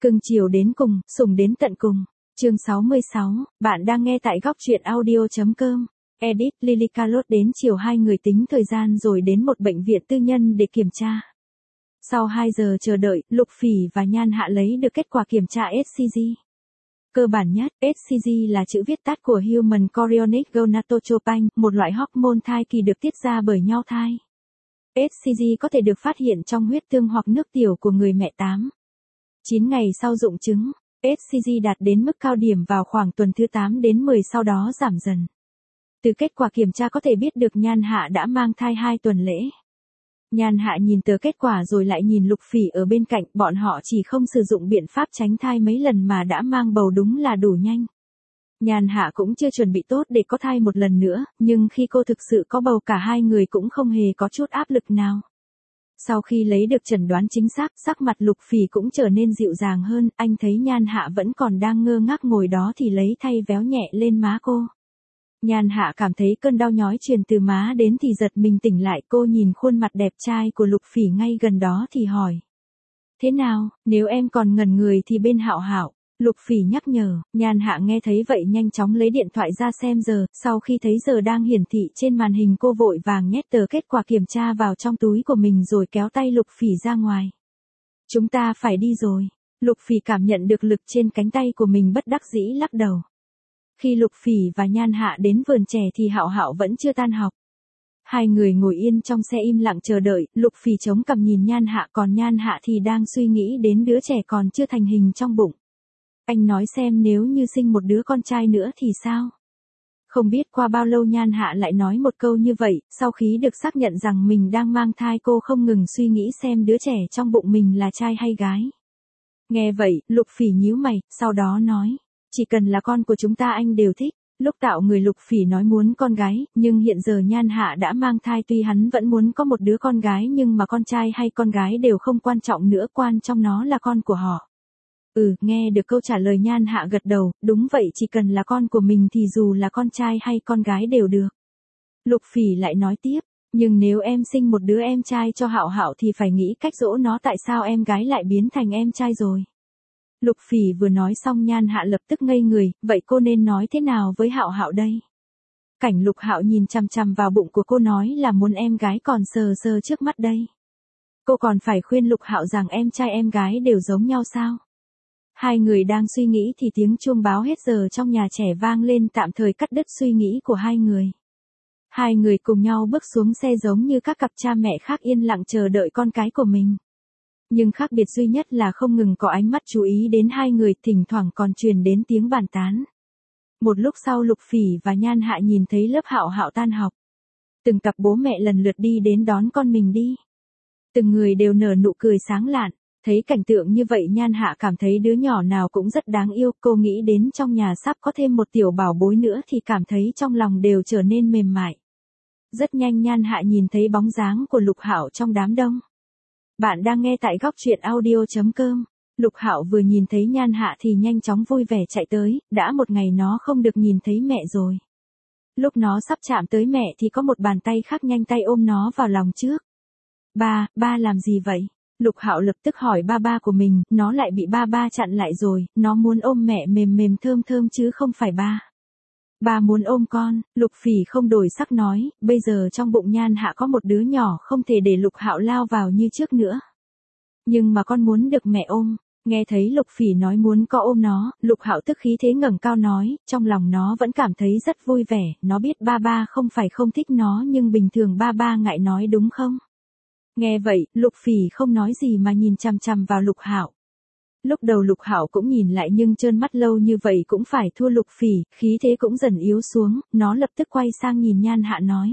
Cưng chiều đến cùng, sủng đến tận cùng. Chương 66, bạn đang nghe tại góc truyện audio.com. Edit, Lily Carlot đến chiều hai người tính thời gian rồi đến một bệnh viện tư nhân để kiểm tra. Sau 2 giờ chờ đợi, Lục Phỉ và Nhan Hạ lấy được kết quả kiểm tra HCG. Cơ bản nhất, HCG là chữ viết tắt của Human Chorionic Gonadotropin, một loại hormone thai kỳ được tiết ra bởi nho thai. HCG có thể được phát hiện trong huyết tương hoặc nước tiểu của người mẹ 9 ngày sau rụng trứng. HCG đạt đến mức cao điểm vào khoảng tuần thứ 8 đến 10, sau đó giảm dần. Từ kết quả kiểm tra có thể biết được Nhan Hạ đã mang thai 2 tuần lễ. Nhan Hạ nhìn tờ kết quả rồi lại nhìn Lục Phỉ ở bên cạnh, bọn họ chỉ không sử dụng biện pháp tránh thai mấy lần mà đã mang bầu, đúng là đủ nhanh. Nhan Hạ cũng chưa chuẩn bị tốt để có thai một lần nữa, nhưng khi cô thực sự có bầu cả hai người cũng không hề có chút áp lực nào. Sau khi lấy được chẩn đoán chính xác, sắc mặt Lục Phỉ cũng trở nên dịu dàng hơn, anh thấy Nhan Hạ vẫn còn đang ngơ ngác ngồi đó thì lấy tay véo nhẹ lên má cô. Nhan Hạ cảm thấy cơn đau nhói truyền từ má đến thì giật mình tỉnh lại, cô nhìn khuôn mặt đẹp trai của Lục Phỉ ngay gần đó thì hỏi. Thế nào, nếu em còn ngẩn người thì bên Hạo Hạo. Lục Phỉ nhắc nhở. Nhan Hạ nghe thấy vậy nhanh chóng lấy điện thoại ra xem giờ, sau khi thấy giờ đang hiển thị trên màn hình cô vội vàng nhét tờ kết quả kiểm tra vào trong túi của mình rồi kéo tay Lục Phỉ ra ngoài. Chúng ta phải đi rồi. Lục Phỉ cảm nhận được lực trên cánh tay của mình, bất đắc dĩ lắc đầu. Khi Lục Phỉ và Nhan Hạ đến vườn trẻ thì Hạo Hạo vẫn chưa tan học. Hai người ngồi yên trong xe im lặng chờ đợi, Lục Phỉ chống cằm nhìn Nhan Hạ, còn Nhan Hạ thì đang suy nghĩ đến đứa trẻ còn chưa thành hình trong bụng. Anh nói xem nếu như sinh một đứa con trai nữa thì sao? Không biết qua bao lâu Nhan Hạ lại nói một câu như vậy, sau khi được xác nhận rằng mình đang mang thai cô không ngừng suy nghĩ xem đứa trẻ trong bụng mình là trai hay gái. Nghe vậy, Lục Phỉ nhíu mày, sau đó nói, chỉ cần là con của chúng ta anh đều thích. Lúc tạo người Lục Phỉ nói muốn con gái, nhưng hiện giờ Nhan Hạ đã mang thai, tuy hắn vẫn muốn có một đứa con gái nhưng mà con trai hay con gái đều không quan trọng nữa, quan trọng nó là con của họ. Nghe được câu trả lời Nhan Hạ gật đầu, đúng vậy, chỉ cần là con của mình thì dù là con trai hay con gái đều được. Lục Phỉ lại nói tiếp, nhưng nếu em sinh một đứa em trai cho Hạo Hạo thì phải nghĩ cách dỗ nó, tại sao em gái lại biến thành em trai rồi. Lục Phỉ vừa nói xong Nhan Hạ lập tức ngây người, vậy cô nên nói thế nào với Hạo Hạo đây? Cảnh Lục Hạo nhìn chằm chằm vào bụng của cô nói là muốn em gái còn sờ sờ trước mắt đây. Cô còn phải khuyên Lục Hạo rằng em trai em gái đều giống nhau sao? Hai người đang suy nghĩ thì tiếng chuông báo hết giờ trong nhà trẻ vang lên, tạm thời cắt đứt suy nghĩ của hai người. Hai người cùng nhau bước xuống xe giống như các cặp cha mẹ khác yên lặng chờ đợi con cái của mình. Nhưng khác biệt duy nhất là không ngừng có ánh mắt chú ý đến hai người, thỉnh thoảng còn truyền đến tiếng bàn tán. Một lúc sau Lục Phỉ và Nhan Hạ nhìn thấy lớp Hạo Hạo tan học. Từng cặp bố mẹ lần lượt đi đến đón con mình đi. Từng người đều nở nụ cười sáng lạn. Thấy cảnh tượng như vậy Nhan Hạ cảm thấy đứa nhỏ nào cũng rất đáng yêu, cô nghĩ đến trong nhà sắp có thêm một tiểu bảo bối nữa thì cảm thấy trong lòng đều trở nên mềm mại. Rất nhanh Nhan Hạ nhìn thấy bóng dáng của Lục Hạo trong đám đông. Bạn đang nghe tại góc truyện audio.com. Lục Hạo vừa nhìn thấy Nhan Hạ thì nhanh chóng vui vẻ chạy tới, đã một ngày nó không được nhìn thấy mẹ rồi. Lúc nó sắp chạm tới mẹ thì có một bàn tay khác nhanh tay ôm nó vào lòng trước. Ba làm gì vậy? Lục Hạo lập tức hỏi ba của mình, nó lại bị ba chặn lại rồi, nó muốn ôm mẹ mềm mềm thơm thơm chứ không phải ba. Ba muốn ôm con. Lục Phỉ không đổi sắc nói, bây giờ trong bụng Nhan Hạ có một đứa nhỏ, không thể để Lục Hạo lao vào như trước nữa. Nhưng mà con muốn được mẹ ôm. Nghe thấy Lục Phỉ nói muốn có ôm nó, Lục Hạo tức khí thế ngẩng cao nói, trong lòng nó vẫn cảm thấy rất vui vẻ, nó biết ba không phải không thích nó nhưng bình thường ba ngại nói đúng không? Nghe vậy, Lục Phỉ không nói gì mà nhìn chằm chằm vào Lục Hạo. Lúc đầu Lục Hạo cũng nhìn lại nhưng trơn mắt lâu như vậy cũng phải thua Lục Phỉ, khí thế cũng dần yếu xuống, nó lập tức quay sang nhìn Nhan Hạ nói.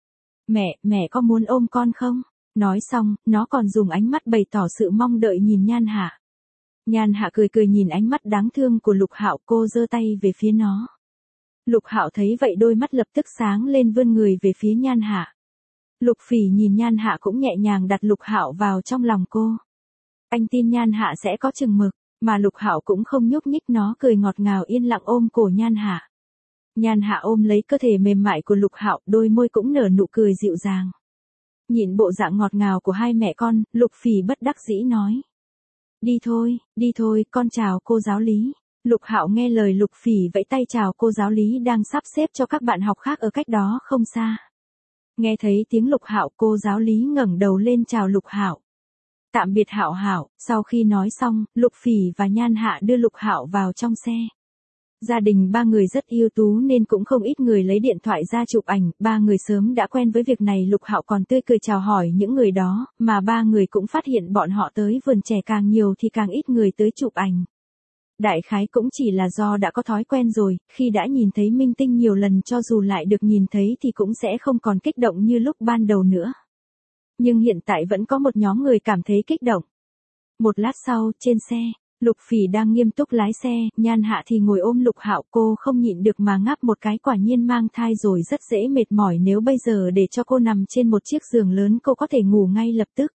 Mẹ có muốn ôm con không? Nói xong, nó còn dùng ánh mắt bày tỏ sự mong đợi nhìn Nhan Hạ. Nhan Hạ cười nhìn ánh mắt đáng thương của Lục Hạo, cô giơ tay về phía nó. Lục Hạo thấy vậy đôi mắt lập tức sáng lên, vươn người về phía Nhan Hạ. Lục Phỉ nhìn Nhan Hạ cũng nhẹ nhàng đặt Lục Hạo vào trong lòng cô. Anh tin Nhan Hạ sẽ có chừng mực, mà Lục Hạo cũng không nhúc nhích, nó cười ngọt ngào yên lặng ôm cổ Nhan Hạ. Nhan Hạ ôm lấy cơ thể mềm mại của Lục Hạo, đôi môi cũng nở nụ cười dịu dàng. Nhìn bộ dạng ngọt ngào của hai mẹ con, Lục Phỉ bất đắc dĩ nói. đi thôi, con chào cô giáo lý. Lục Hạo nghe lời Lục Phỉ vẫy tay chào cô giáo lý đang sắp xếp cho các bạn học khác ở cách đó không xa. Nghe thấy tiếng Lục Hạo, cô giáo lý ngẩng đầu lên chào Lục Hạo. Tạm biệt Hạo Hạo. Sau khi nói xong, Lục Phỉ và Nhan Hạ đưa Lục Hạo vào trong xe. Gia đình ba người rất ưu tú nên cũng không ít người lấy điện thoại ra chụp ảnh, ba người sớm đã quen với việc này. Lục Hạo còn tươi cười chào hỏi những người đó, mà ba người cũng phát hiện bọn họ tới vườn trẻ càng nhiều thì càng ít người tới chụp ảnh. Đại khái cũng chỉ là do đã có thói quen rồi, khi đã nhìn thấy minh tinh nhiều lần cho dù lại được nhìn thấy thì cũng sẽ không còn kích động như lúc ban đầu nữa. Nhưng hiện tại vẫn có một nhóm người cảm thấy kích động. Một lát sau, trên xe, Lục Phỉ đang nghiêm túc lái xe, Nhan Hạ thì ngồi ôm Lục Hạo, cô không nhịn được mà ngáp một cái, quả nhiên mang thai rồi rất dễ mệt mỏi, nếu bây giờ để cho cô nằm trên một chiếc giường lớn cô có thể ngủ ngay lập tức.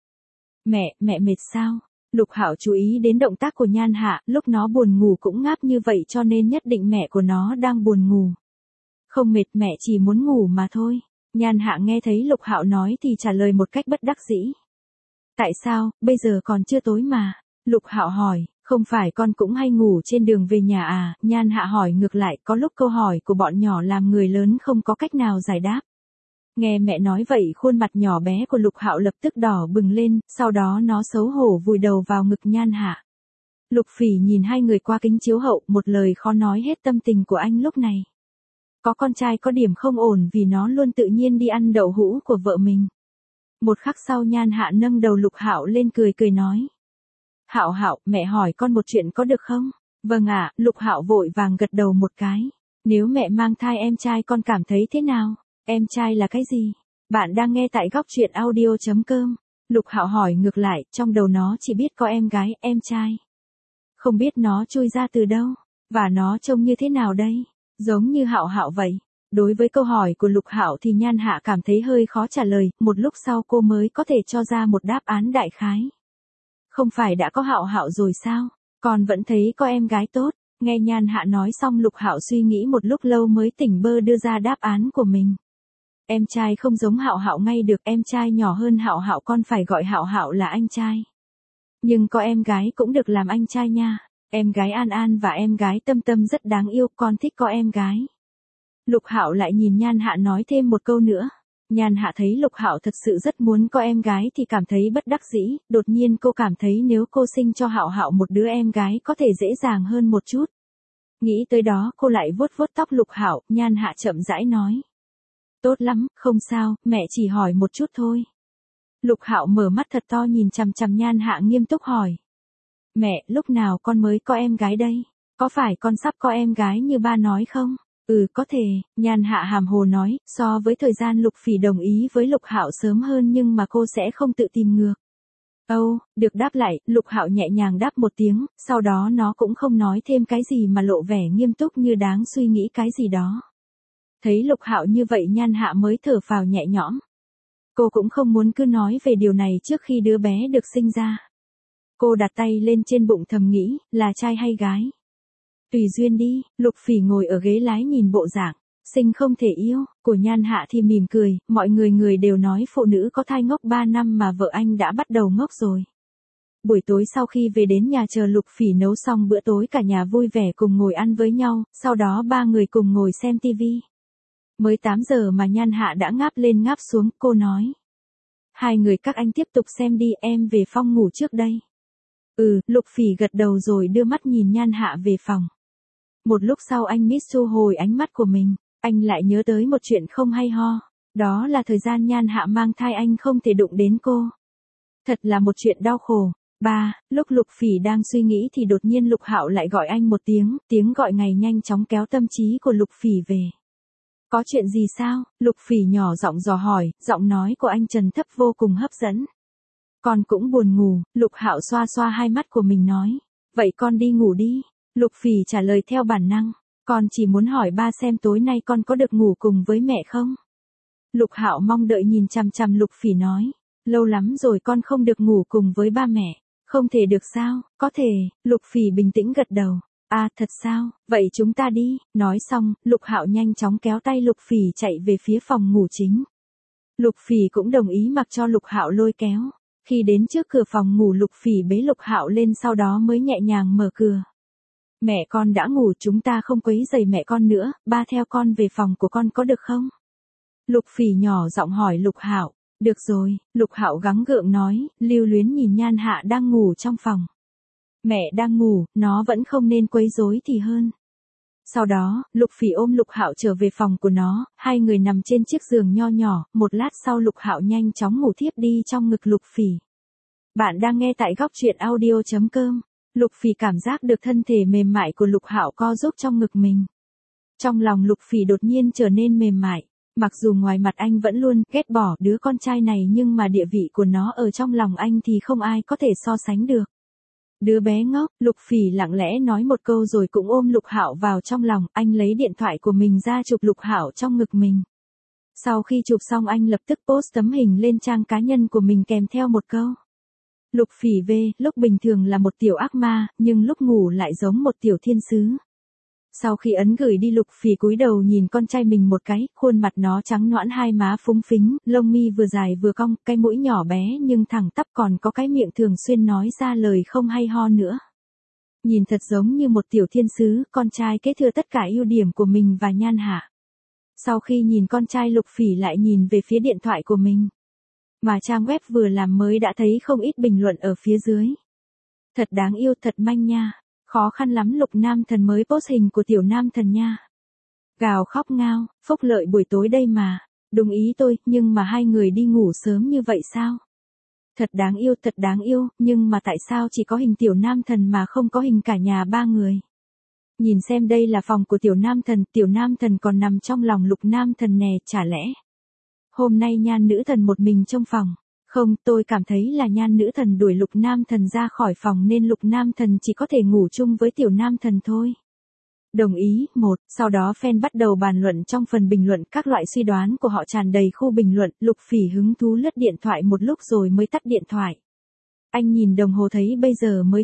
Mẹ mệt sao? Lục Hạo chú ý đến động tác của Nhan Hạ, lúc nó buồn ngủ cũng ngáp như vậy cho nên nhất định mẹ của nó đang buồn ngủ. Không mệt, mẹ chỉ muốn ngủ mà thôi. Nhan Hạ nghe thấy Lục Hạo nói thì trả lời một cách bất đắc dĩ. Tại sao, bây giờ còn chưa tối mà? Lục Hạo hỏi, không phải con cũng hay ngủ trên đường về nhà à? Nhan Hạ hỏi ngược lại, có lúc câu hỏi của bọn nhỏ làm người lớn không có cách nào giải đáp. Nghe mẹ nói vậy khuôn mặt nhỏ bé của Lục Hạo lập tức đỏ bừng lên, sau đó nó xấu hổ vùi đầu vào ngực Nhan Hạ. Lục Phỉ nhìn hai người qua kính chiếu hậu, một lời khó nói hết tâm tình của anh lúc này. Có con trai có điểm không ổn vì nó luôn tự nhiên đi ăn đậu hũ của vợ mình. Một khắc sau Nhan Hạ nâng đầu Lục Hạo lên cười nói. Hạo Hạo, mẹ hỏi con một chuyện có được không? Vâng ạ, Lục Hạo vội vàng gật đầu một cái. Nếu mẹ mang thai em trai con cảm thấy thế nào? Em trai là cái gì? Bạn đang nghe tại góc truyện audio.com. Lục Hạo hỏi ngược lại, trong đầu nó chỉ biết có em gái, em trai. Không biết nó chui ra từ đâu, và nó trông như thế nào đây? Giống như Hạo Hạo vậy. Đối với câu hỏi của Lục Hạo thì Nhan Hạ cảm thấy hơi khó trả lời, một lúc sau cô mới có thể cho ra một đáp án đại khái. Không phải đã có Hạo Hạo rồi sao? Con vẫn thấy có em gái tốt. Nghe Nhan Hạ nói xong Lục Hạo suy nghĩ một lúc lâu mới tỉnh bơ đưa ra đáp án của mình. Em trai không giống Hạo Hạo ngay được, em trai nhỏ hơn Hạo Hạo, con phải gọi Hạo Hạo là anh trai. Nhưng có em gái cũng được làm anh trai nha. Em gái An An và em gái Tâm Tâm rất đáng yêu, con thích có em gái. Lục Hạo lại nhìn Nhan Hạ nói thêm một câu nữa. Nhan Hạ thấy Lục Hạo thật sự rất muốn có em gái thì cảm thấy bất đắc dĩ, đột nhiên cô cảm thấy nếu cô sinh cho Hạo Hạo một đứa em gái có thể dễ dàng hơn một chút. Nghĩ tới đó cô lại vuốt vuốt tóc Lục Hạo, Nhan Hạ chậm rãi nói. Tốt lắm, không sao, mẹ chỉ hỏi một chút thôi. Lục Hạo mở mắt thật to nhìn chằm chằm Nhan Hạ nghiêm túc hỏi. Mẹ, lúc nào con mới có em gái đây? Có phải con sắp có em gái như ba nói không? Có thể, Nhan Hạ hàm hồ nói, so với thời gian Lục Phỉ đồng ý với Lục Hạo sớm hơn nhưng mà cô sẽ không tự tìm ngược. Được đáp lại, Lục Hạo nhẹ nhàng đáp một tiếng, sau đó nó cũng không nói thêm cái gì mà lộ vẻ nghiêm túc như đáng suy nghĩ cái gì đó. Thấy Lục Hạo như vậy Nhan Hạ mới thở phào nhẹ nhõm. Cô cũng không muốn cứ nói về điều này trước khi đứa bé được sinh ra. Cô đặt tay lên trên bụng thầm nghĩ, là trai hay gái? Tùy duyên đi. Lục Phỉ ngồi ở ghế lái nhìn bộ dạng sinh không thể yêu của Nhan Hạ thì mỉm cười, mọi người đều nói phụ nữ có thai ngốc 3 năm mà vợ anh đã bắt đầu ngốc rồi. Buổi tối sau khi về đến nhà chờ Lục Phỉ nấu xong bữa tối cả nhà vui vẻ cùng ngồi ăn với nhau, sau đó ba người cùng ngồi xem tivi. Mới 8 giờ mà Nhan Hạ đã ngáp lên ngáp xuống, cô nói. Hai người các anh tiếp tục xem đi, em về phòng ngủ trước đây. Lục Phỉ gật đầu rồi đưa mắt nhìn Nhan Hạ về phòng. Một lúc sau anh Mít thu hồi ánh mắt của mình, anh lại nhớ tới một chuyện không hay ho. Đó là thời gian Nhan Hạ mang thai anh không thể đụng đến cô. Thật là một chuyện đau khổ. Lúc Lục Phỉ đang suy nghĩ thì đột nhiên Lục Hạo lại gọi anh một tiếng, tiếng gọi này nhanh chóng kéo tâm trí của Lục Phỉ về. Có chuyện gì sao? Lục Phỉ nhỏ giọng dò hỏi, giọng nói của anh trầm thấp vô cùng hấp dẫn. Con cũng buồn ngủ, Lục Hạo xoa xoa hai mắt của mình nói. Vậy con đi ngủ đi. Lục Phỉ trả lời theo bản năng. Con chỉ muốn hỏi ba xem tối nay con có được ngủ cùng với mẹ không? Lục Hạo mong đợi nhìn chằm chằm Lục Phỉ nói. Lâu lắm rồi con không được ngủ cùng với ba mẹ. Không thể được sao? Có thể. Lục Phỉ bình tĩnh gật đầu. Thật sao? Vậy chúng ta đi. Nói xong, Lục Hạo nhanh chóng kéo tay Lục Phỉ chạy về phía phòng ngủ chính. Lục Phỉ cũng đồng ý mặc cho Lục Hạo lôi kéo. Khi đến trước cửa phòng ngủ Lục Phỉ bế Lục Hạo lên sau đó mới nhẹ nhàng mở cửa. Mẹ con đã ngủ, chúng ta không quấy rầy mẹ con nữa, ba theo con về phòng của con có được không? Lục Phỉ nhỏ giọng hỏi Lục Hạo. Được rồi, Lục Hạo gắng gượng nói, lưu luyến nhìn Nhan Hạ đang ngủ trong phòng. Mẹ đang ngủ, nó vẫn không nên quấy rối thì hơn. Sau đó, Lục Phỉ ôm Lục Hạo trở về phòng của nó, hai người nằm trên chiếc giường nho nhỏ, một lát sau Lục Hạo nhanh chóng ngủ thiếp đi trong ngực Lục Phỉ. Bạn đang nghe tại góc truyện audio.com. Lục Phỉ cảm giác được thân thể mềm mại của Lục Hạo co giúp trong ngực mình. Trong lòng Lục Phỉ đột nhiên trở nên mềm mại. Mặc dù ngoài mặt anh vẫn luôn ghét bỏ đứa con trai này nhưng mà địa vị của nó ở trong lòng anh thì không ai có thể so sánh được. Đứa bé ngốc, Lục Phỉ lặng lẽ nói một câu rồi cũng ôm Lục Hạo vào trong lòng, anh lấy điện thoại của mình ra chụp Lục Hạo trong ngực mình. Sau khi chụp xong anh lập tức post tấm hình lên trang cá nhân của mình kèm theo một câu. Lục Phỉ về, lúc bình thường là một tiểu ác ma, nhưng lúc ngủ lại giống một tiểu thiên sứ. Sau khi ấn gửi đi Lục Phỉ cúi đầu nhìn con trai mình một cái, khuôn mặt nó trắng nõn, hai má phúng phính, lông mi vừa dài vừa cong, cái mũi nhỏ bé nhưng thẳng tắp, còn có cái miệng thường xuyên nói ra lời không hay ho nữa. Nhìn thật giống như một tiểu thiên sứ, con trai kế thừa tất cả ưu điểm của mình và Nhan Hạ. Sau khi nhìn con trai Lục Phỉ lại nhìn về phía điện thoại của mình. Mà trang web vừa làm mới đã thấy không ít bình luận ở phía dưới. Thật đáng yêu, thật manh nha. Khó khăn lắm Lục Nam Thần mới post hình của tiểu Nam Thần nha. Gào khóc ngao, phúc lợi buổi tối đây mà. Đúng ý tôi, nhưng mà hai người đi ngủ sớm như vậy sao? Thật đáng yêu, nhưng mà tại sao chỉ có hình tiểu Nam Thần mà không có hình cả nhà ba người? Nhìn xem, đây là phòng của tiểu Nam Thần còn nằm trong lòng Lục Nam Thần nè, chả lẽ hôm nay Nhan nữ thần một mình trong phòng? Không, tôi cảm thấy là Nhan nữ thần đuổi Lục Nam Thần ra khỏi phòng nên Lục Nam Thần chỉ có thể ngủ chung với tiểu Nam Thần thôi. Đồng ý, sau đó fan bắt đầu bàn luận trong phần bình luận, các loại suy đoán của họ tràn đầy khu bình luận, Lục Phỉ hứng thú lướt điện thoại một lúc rồi mới tắt điện thoại. Anh nhìn đồng hồ thấy bây giờ mới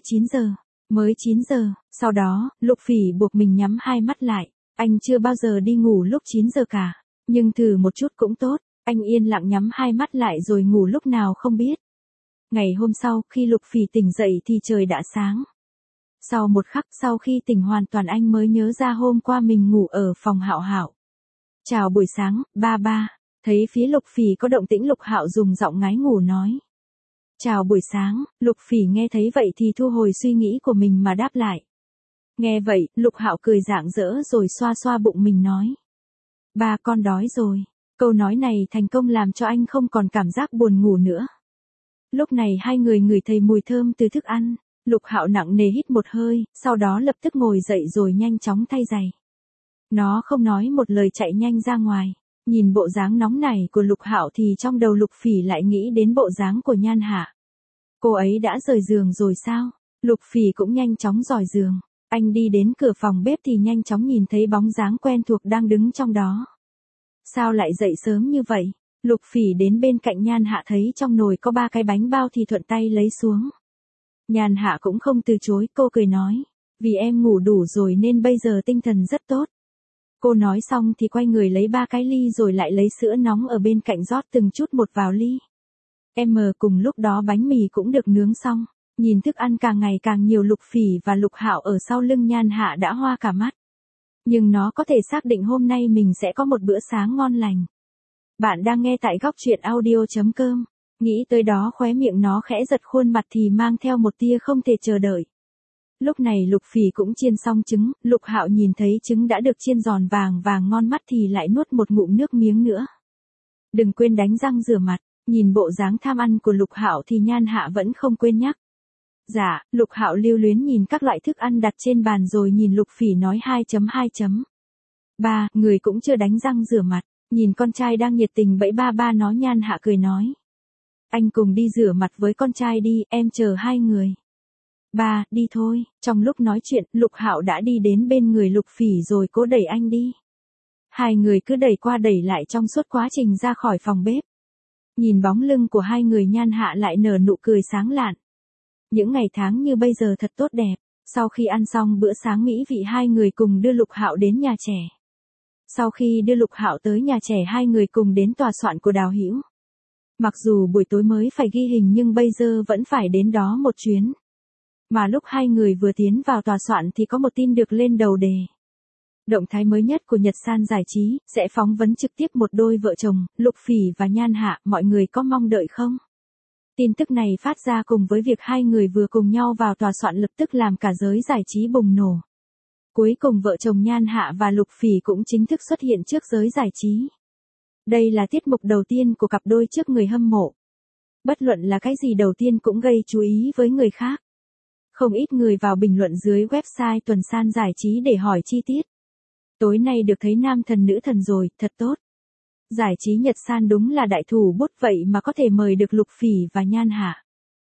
9 giờ, sau đó, Lục Phỉ buộc mình nhắm hai mắt lại, anh chưa bao giờ đi ngủ lúc 9 giờ cả, nhưng thử một chút cũng tốt. Anh yên lặng nhắm hai mắt lại rồi ngủ lúc nào không biết. Ngày hôm sau, khi Lục Phỉ tỉnh dậy thì trời đã sáng. Sau một khắc, sau khi tỉnh hoàn toàn anh mới nhớ ra hôm qua mình ngủ ở phòng Hạo Hạo. Chào buổi sáng, ba. Thấy phía Lục Phỉ có động tĩnh, Lục Hạo dùng giọng ngái ngủ nói. Chào buổi sáng, Lục Phỉ nghe thấy vậy thì thu hồi suy nghĩ của mình mà đáp lại. Nghe vậy, Lục Hạo cười rạng rỡ rồi xoa xoa bụng mình nói. Ba, con đói rồi. Câu nói này thành công làm cho anh không còn cảm giác buồn ngủ nữa. Lúc này hai người ngửi thấy mùi thơm từ thức ăn, Lục Hạo nặng nề hít một hơi, sau đó lập tức ngồi dậy rồi nhanh chóng thay giày. Nó không nói một lời chạy nhanh ra ngoài, nhìn bộ dáng nóng nảy của Lục Hạo thì trong đầu Lục Phỉ lại nghĩ đến bộ dáng của Nhan Hạ. Cô ấy đã rời giường rồi sao? Lục Phỉ cũng nhanh chóng rời giường, anh đi đến cửa phòng bếp thì nhanh chóng nhìn thấy bóng dáng quen thuộc đang đứng trong đó. Sao lại dậy sớm như vậy? Lục Phỉ đến bên cạnh Nhan Hạ thấy trong nồi có 3 cái bánh bao thì thuận tay lấy xuống. Nhan Hạ cũng không từ chối, cô cười nói. Vì em ngủ đủ rồi nên bây giờ tinh thần rất tốt. Cô nói xong thì quay người lấy 3 cái ly rồi lại lấy sữa nóng ở bên cạnh rót từng chút một vào ly. Cùng lúc đó bánh mì cũng được nướng xong. Nhìn thức ăn càng ngày càng nhiều, Lục Phỉ và Lục Hạo ở sau lưng Nhan Hạ đã hoa cả mắt. Nhưng nó có thể xác định hôm nay mình sẽ có một bữa sáng ngon lành. Bạn đang nghe tại góc truyện audio.com. Nghĩ tới đó khóe miệng nó khẽ giật, khuôn mặt thì mang theo một tia không thể chờ đợi. Lúc này Lục Phỉ cũng chiên xong trứng, Lục Hạo nhìn thấy trứng đã được chiên giòn vàng vàng ngon mắt thì lại nuốt một ngụm nước miếng nữa. Đừng quên đánh răng rửa mặt, nhìn bộ dáng tham ăn của Lục Hạo thì Nhan Hạ vẫn không quên nhắc. Dạ, Lục Hạo lưu luyến nhìn các loại thức ăn đặt trên bàn rồi nhìn Lục Phỉ nói 2.2. Ba, người cũng chưa đánh răng rửa mặt, nhìn con trai đang nhiệt tình bẫy ba nói. Nhan Hạ cười nói. Anh cùng đi rửa mặt với con trai đi, em chờ hai người. Ba, đi thôi. Trong lúc nói chuyện, Lục Hạo đã đi đến bên người Lục Phỉ rồi cố đẩy anh đi. Hai người cứ đẩy qua đẩy lại trong suốt quá trình ra khỏi phòng bếp. Nhìn bóng lưng của hai người, Nhan Hạ lại nở nụ cười sáng lạn. Những ngày tháng như bây giờ thật tốt đẹp. Sau khi ăn xong bữa sáng mỹ vị, hai người cùng đưa Lục Hạo đến nhà trẻ. Sau khi đưa Lục Hạo tới nhà trẻ, hai người cùng đến tòa soạn của Đào Hữu. Mặc dù buổi tối mới phải ghi hình nhưng bây giờ vẫn phải đến đó một chuyến. Mà lúc hai người vừa tiến vào tòa soạn thì có một tin được lên đầu đề. Động thái mới nhất của Nhật San Giải trí, sẽ phỏng vấn trực tiếp một đôi vợ chồng, Lục Phỉ và Nhan Hạ, mọi người có mong đợi không? Tin tức này phát ra cùng với việc hai người vừa cùng nhau vào tòa soạn lập tức làm cả giới giải trí bùng nổ. Cuối cùng vợ chồng Nhan Hạ và Lục Phỉ cũng chính thức xuất hiện trước giới giải trí. Đây là tiết mục đầu tiên của cặp đôi trước người hâm mộ. Bất luận là cái gì đầu tiên cũng gây chú ý với người khác. Không ít người vào bình luận dưới website Tuần San Giải trí để hỏi chi tiết. Tối nay được thấy nam thần nữ thần rồi, thật tốt. Giải trí Nhật San đúng là đại thủ bút vậy mà có thể mời được Lục Phỉ và Nhan Hạ.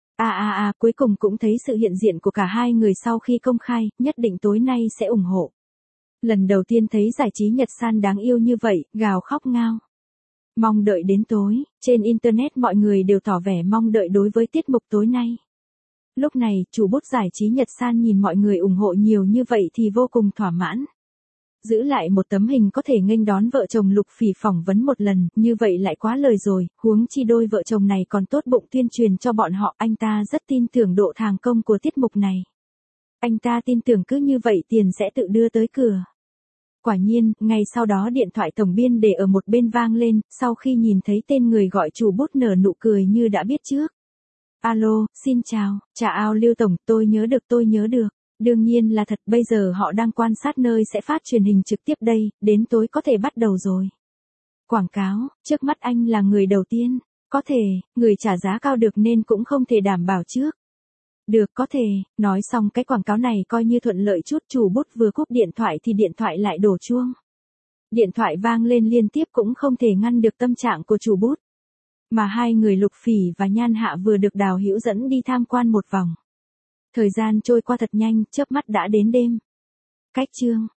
Cuối cùng cũng thấy sự hiện diện của cả hai người sau khi công khai, nhất định tối nay sẽ ủng hộ. Lần đầu tiên thấy giải trí Nhật San đáng yêu như vậy, gào khóc ngao. Mong đợi đến tối, trên Internet mọi người đều tỏ vẻ mong đợi đối với tiết mục tối nay. Lúc này, chủ bút giải trí Nhật San nhìn mọi người ủng hộ nhiều như vậy thì vô cùng thỏa mãn. Giữ lại một tấm hình có thể nghênh đón vợ chồng Lục Phỉ phỏng vấn một lần, như vậy lại quá lời rồi, huống chi đôi vợ chồng này còn tốt bụng tuyên truyền cho bọn họ, anh ta rất tin tưởng độ thành công của tiết mục này. Anh ta tin tưởng cứ như vậy tiền sẽ tự đưa tới cửa. Quả nhiên, ngay sau đó điện thoại tổng biên để ở một bên vang lên, sau khi nhìn thấy tên người gọi chủ bút nở nụ cười như đã biết trước. Alo, xin chào, chào Lưu Tổng, tôi nhớ được. Đương nhiên là thật, bây giờ họ đang quan sát nơi sẽ phát truyền hình trực tiếp đây, đến tối có thể bắt đầu rồi. Quảng cáo, trước mắt anh là người đầu tiên, có thể, người trả giá cao được nên cũng không thể đảm bảo trước. Được, có thể, nói xong cái quảng cáo này coi như thuận lợi chút, chủ bút vừa cúp điện thoại thì điện thoại lại đổ chuông. Điện thoại vang lên liên tiếp cũng không thể ngăn được tâm trạng của chủ bút. Mà hai người Lục Phỉ và Nhan Hạ vừa được Đào Hữu dẫn đi tham quan một vòng. Thời gian trôi qua thật nhanh, chớp mắt đã đến đêm. Cách chương